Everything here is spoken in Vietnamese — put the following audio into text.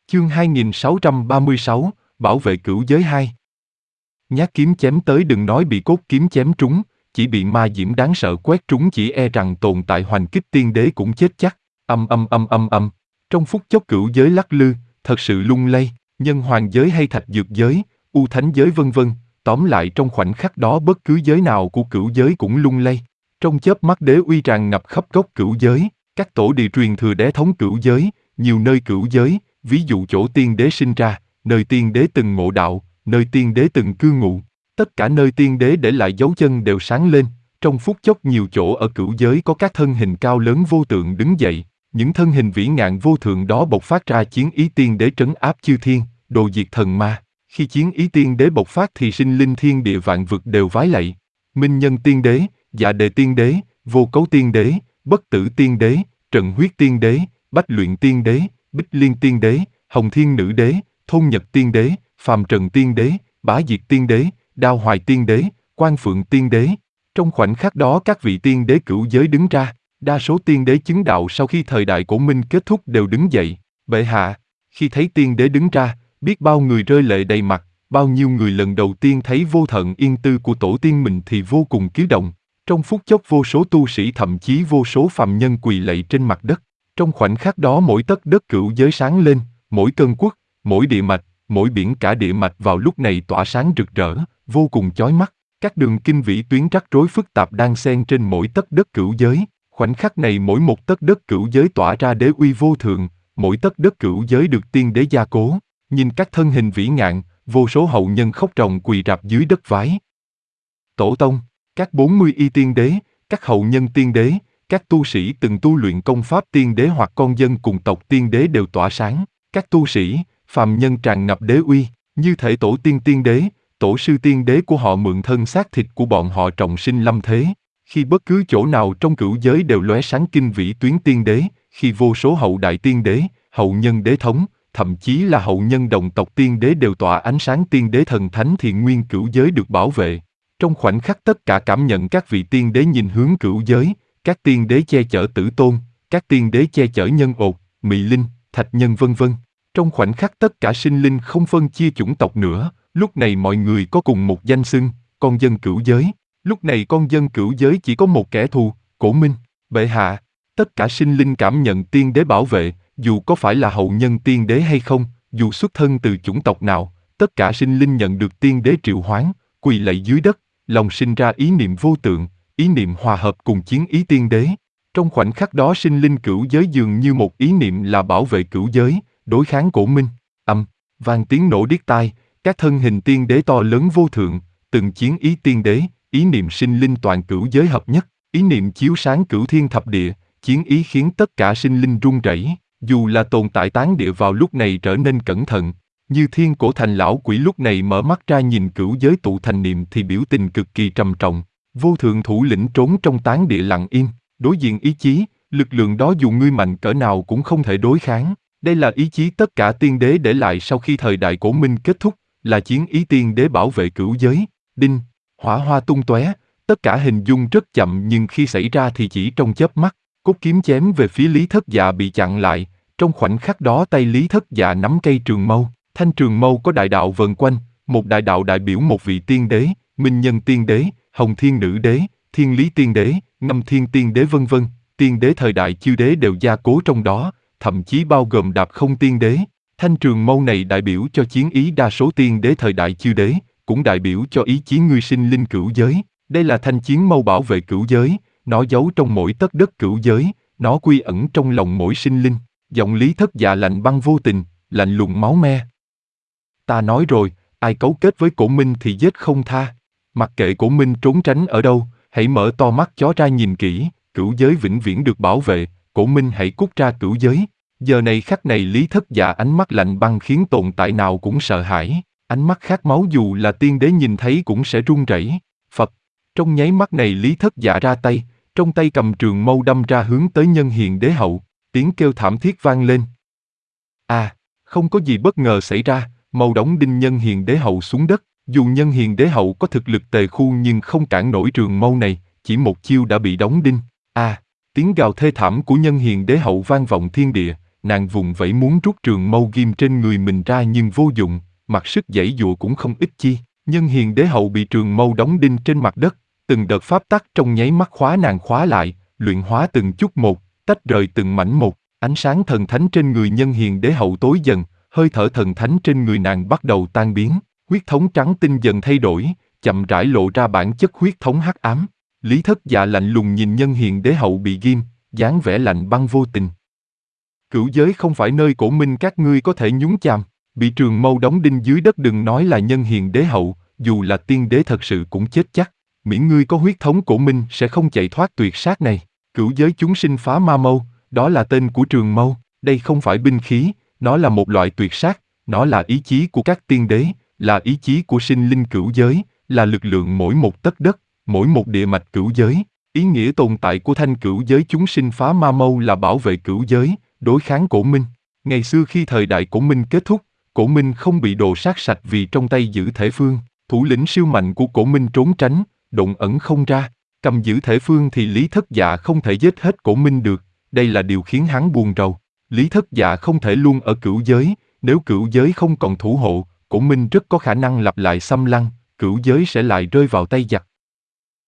Chương 2636, Bảo vệ cửu giới 2. Nhát kiếm chém tới đừng nói bị cốt kiếm chém trúng, chỉ bị ma diễm đáng sợ quét trúng chỉ e rằng tồn tại hoành kích tiên đế cũng chết chắc. Âm. Trong phút chốc cửu giới lắc lư, thật sự lung lay, nhân hoàng giới hay thạch dược giới, u thánh giới vân vân, tóm lại trong khoảnh khắc đó bất cứ giới nào của cửu giới cũng lung lay. Trong chớp mắt đế uy tràn ngập khắp gốc cửu giới, các tổ địa truyền thừa đế thống cửu giới, nhiều nơi cửu giới, ví dụ chỗ tiên đế sinh ra, nơi tiên đế từng ngộ đạo, nơi tiên đế từng cư ngụ, tất cả nơi tiên đế để lại dấu chân đều sáng lên. Trong phút chốc nhiều chỗ ở cửu giới có các thân hình cao lớn vô tượng đứng dậy, những thân hình vĩ ngạn vô thượng đó bộc phát ra chiến ý tiên đế trấn áp chư thiên, đồ diệt thần ma. Khi chiến ý tiên đế bộc phát thì sinh linh thiên địa vạn vực đều vái lạy. Minh Nhân tiên đế, Dạ Đề tiên đế, Vô Cấu tiên đế, Bất Tử tiên đế, Trần Huyết tiên đế, Bách Luyện tiên đế, Bích Liên tiên đế, Hồng Thiên nữ đế, Thôn Nhật tiên đế, Phàm Trần tiên đế, Bá Diệt tiên đế, Đao Hoài tiên đế, Quang Phượng tiên đế. Trong khoảnh khắc đó các vị tiên đế cửu giới đứng ra, đa số tiên đế chứng đạo sau khi thời đại cổ Minh kết thúc đều đứng dậy. Bệ hạ, khi thấy tiên đế đứng ra, biết bao người rơi lệ đầy mặt, bao nhiêu người lần đầu tiên thấy vô thận yên tư của tổ tiên mình thì vô cùng kích động. Trong phút chốc vô số tu sĩ thậm chí vô số phàm nhân quỳ lạy trên mặt đất. Trong khoảnh khắc đó mỗi tấc đất cửu giới sáng lên, mỗi cơn quốc, mỗi địa mạch, mỗi biển cả địa mạch vào lúc này tỏa sáng rực rỡ, vô cùng chói mắt. Các đường kinh vĩ tuyến rắc rối phức tạp đan xen trên mỗi tấc đất cửu giới. Khoảnh khắc này mỗi một tấc đất cửu giới tỏa ra đế uy vô thượng, mỗi tấc đất cửu giới được tiên đế gia cố. Nhìn các thân hình vĩ ngạn, vô số hậu nhân khóc ròng quỳ rạp dưới đất vái. Tổ tông, các 40 y tiên đế, các hậu nhân tiên đế, các tu sĩ từng tu luyện công pháp tiên đế hoặc con dân cùng tộc tiên đế đều tỏa sáng. Các tu sĩ, phàm nhân tràn ngập đế uy, như thể tổ tiên tiên đế, tổ sư tiên đế của họ mượn thân xác thịt của bọn họ trọng sinh lâm thế. Khi bất cứ chỗ nào trong cửu giới đều lóe sáng kinh vĩ tuyến tiên đế, khi vô số hậu đại tiên đế, hậu nhân đế thống, thậm chí là hậu nhân đồng tộc tiên đế đều tỏa ánh sáng tiên đế thần thánh thì nguyên cửu giới được bảo vệ. Trong khoảnh khắc tất cả cảm nhận các vị tiên đế nhìn hướng cửu giới, các tiên đế che chở Tử Tôn, các tiên đế che chở Nhân Ột, Mị Linh, Thạch Nhân vân vân. Trong khoảnh khắc tất cả sinh linh không phân chia chủng tộc nữa, lúc này mọi người có cùng một danh xưng, con dân cửu giới. Lúc này con dân cửu giới chỉ có một kẻ thù, Cổ Minh. Bệ hạ, tất cả sinh linh cảm nhận tiên đế bảo vệ, dù có phải là hậu nhân tiên đế hay không, dù xuất thân từ chủng tộc nào, tất cả sinh linh nhận được tiên đế triệu hoán, quỳ lạy dưới đất, lòng sinh ra ý niệm vô tượng, ý niệm hòa hợp cùng chiến ý tiên đế. Trong khoảnh khắc đó sinh linh cửu giới dường như một ý niệm là bảo vệ cửu giới, đối kháng Cổ Minh. Vang tiếng nổ điếc tai, các thân hình tiên đế to lớn vô thượng, từng chiến ý tiên đế, ý niệm sinh linh toàn cửu giới hợp nhất, ý niệm chiếu sáng cửu thiên thập địa, chiến ý khiến tất cả sinh linh run rẩy. Dù là tồn tại tán địa vào lúc này trở nên cẩn thận, như Thiên Cổ Thành lão quỷ lúc này mở mắt ra nhìn cửu giới tụ thành niệm thì biểu tình cực kỳ trầm trọng. Vô thượng thủ lĩnh trốn trong tán địa lặng im, đối diện ý chí, lực lượng đó dù ngươi mạnh cỡ nào cũng không thể đối kháng. Đây là ý chí tất cả tiên đế để lại sau khi thời đại cổ Minh kết thúc, là chiến ý tiên đế bảo vệ cửu giới. Đinh, hỏa hoa tung tóe, tất cả hình dung rất chậm nhưng khi xảy ra thì chỉ trong chớp mắt. Cốt kiếm chém về phía Lý Thất Dạ bị chặn lại, trong khoảnh khắc đó tay Lý Thất Dạ nắm cây trường mâu, thanh trường mâu có đại đạo vần quanh, một đại đạo đại biểu một vị tiên đế, Minh Nhân tiên đế, Hồng Thiên nữ đế, Thiên Lý tiên đế, Ngâm Thiên tiên đế vân vân, tiên đế thời đại chư đế đều gia cố trong đó, thậm chí bao gồm Đạp Không tiên đế. Thanh trường mâu này đại biểu cho chiến ý đa số tiên đế thời đại chư đế, cũng đại biểu cho ý chí ngươi sinh linh cửu giới. Đây là thanh chiến mâu bảo vệ cửu giới, nó giấu trong mỗi tấc đất cửu giới, nó quy ẩn trong lòng mỗi sinh linh. Giọng Lý Thất Dạ lạnh băng vô tình, lạnh lùng máu me. Ta nói rồi, ai cấu kết với Cổ Minh thì giết không tha. Mặc kệ Cổ Minh trốn tránh ở đâu, hãy mở to mắt chó ra nhìn kỹ, cửu giới vĩnh viễn được bảo vệ, Cổ Minh hãy cút ra cửu giới. Giờ này khắc này Lý Thất Dạ ánh mắt lạnh băng khiến tồn tại nào cũng sợ hãi, ánh mắt khát máu dù là tiên đế nhìn thấy cũng sẽ run rẩy. Phật, trong nháy mắt này Lý Thất Dạ ra tay, trong tay cầm trường mâu đâm ra hướng tới Nhân Hiền đế hậu, tiếng kêu thảm thiết vang lên. Không có gì bất ngờ xảy ra, mâu đóng đinh Nhân Hiền đế hậu xuống đất. Dù Nhân Hiền đế hậu có thực lực tề khu nhưng không cản nổi trường mâu này, chỉ một chiêu đã bị đóng đinh. Tiếng gào thê thảm của Nhân Hiền đế hậu vang vọng thiên địa, nàng vùng vẫy muốn rút trường mâu ghim trên người mình ra nhưng vô dụng, mặc sức giãy giụa cũng không ích chi. Nhân Hiền Đế Hậu bị trường mâu đóng đinh trên mặt đất, từng đợt pháp tắc trong nháy mắt khóa nàng khóa lại, luyện hóa từng chút một, tách rời từng mảnh một. Ánh sáng thần thánh trên người Nhân Hiền Đế Hậu tối dần, hơi thở thần thánh trên người nàng bắt đầu tan biến, huyết thống trắng tinh dần thay đổi, chậm rãi lộ ra bản chất huyết thống hắc ám. Lý Thất Dạ lạnh lùng nhìn Nhân Hiền Đế Hậu bị ghim, dáng vẻ lạnh băng vô tình. Cửu giới không phải nơi cổ minh các ngươi có thể nhúng chàm, bị trường mâu đóng đinh dưới đất đừng nói là Nhân Hiền Đế Hậu, dù là tiên đế thật sự cũng chết chắc. Miễn ngươi có huyết thống cổ minh sẽ không chạy thoát tuyệt sát này. Cửu giới chúng sinh phá ma mâu, đó là tên của trường mâu, đây không phải binh khí, nó là một loại tuyệt sát, nó là ý chí của các tiên đế, là ý chí của sinh linh cửu giới, là lực lượng mỗi một tấc đất, mỗi một địa mạch cửu giới. Ý nghĩa tồn tại của thanh cửu giới chúng sinh phá ma mâu là bảo vệ cửu giới, đối kháng cổ minh. Ngày xưa khi thời đại cổ minh kết thúc, cổ minh không bị đồ sát sạch vì trong tay giữ thể phương, thủ lĩnh siêu mạnh của cổ minh trốn tránh, độn ẩn không ra, cầm giữ thể phương thì Lý Thất Dạ không thể giết hết cổ minh được, đây là điều khiến hắn buồn rầu. Lý Thất Dạ không thể luôn ở cửu giới, nếu cửu giới không còn thủ hộ, cổ minh rất có khả năng lặp lại xâm lăng, cửu giới sẽ lại rơi vào tay giặc.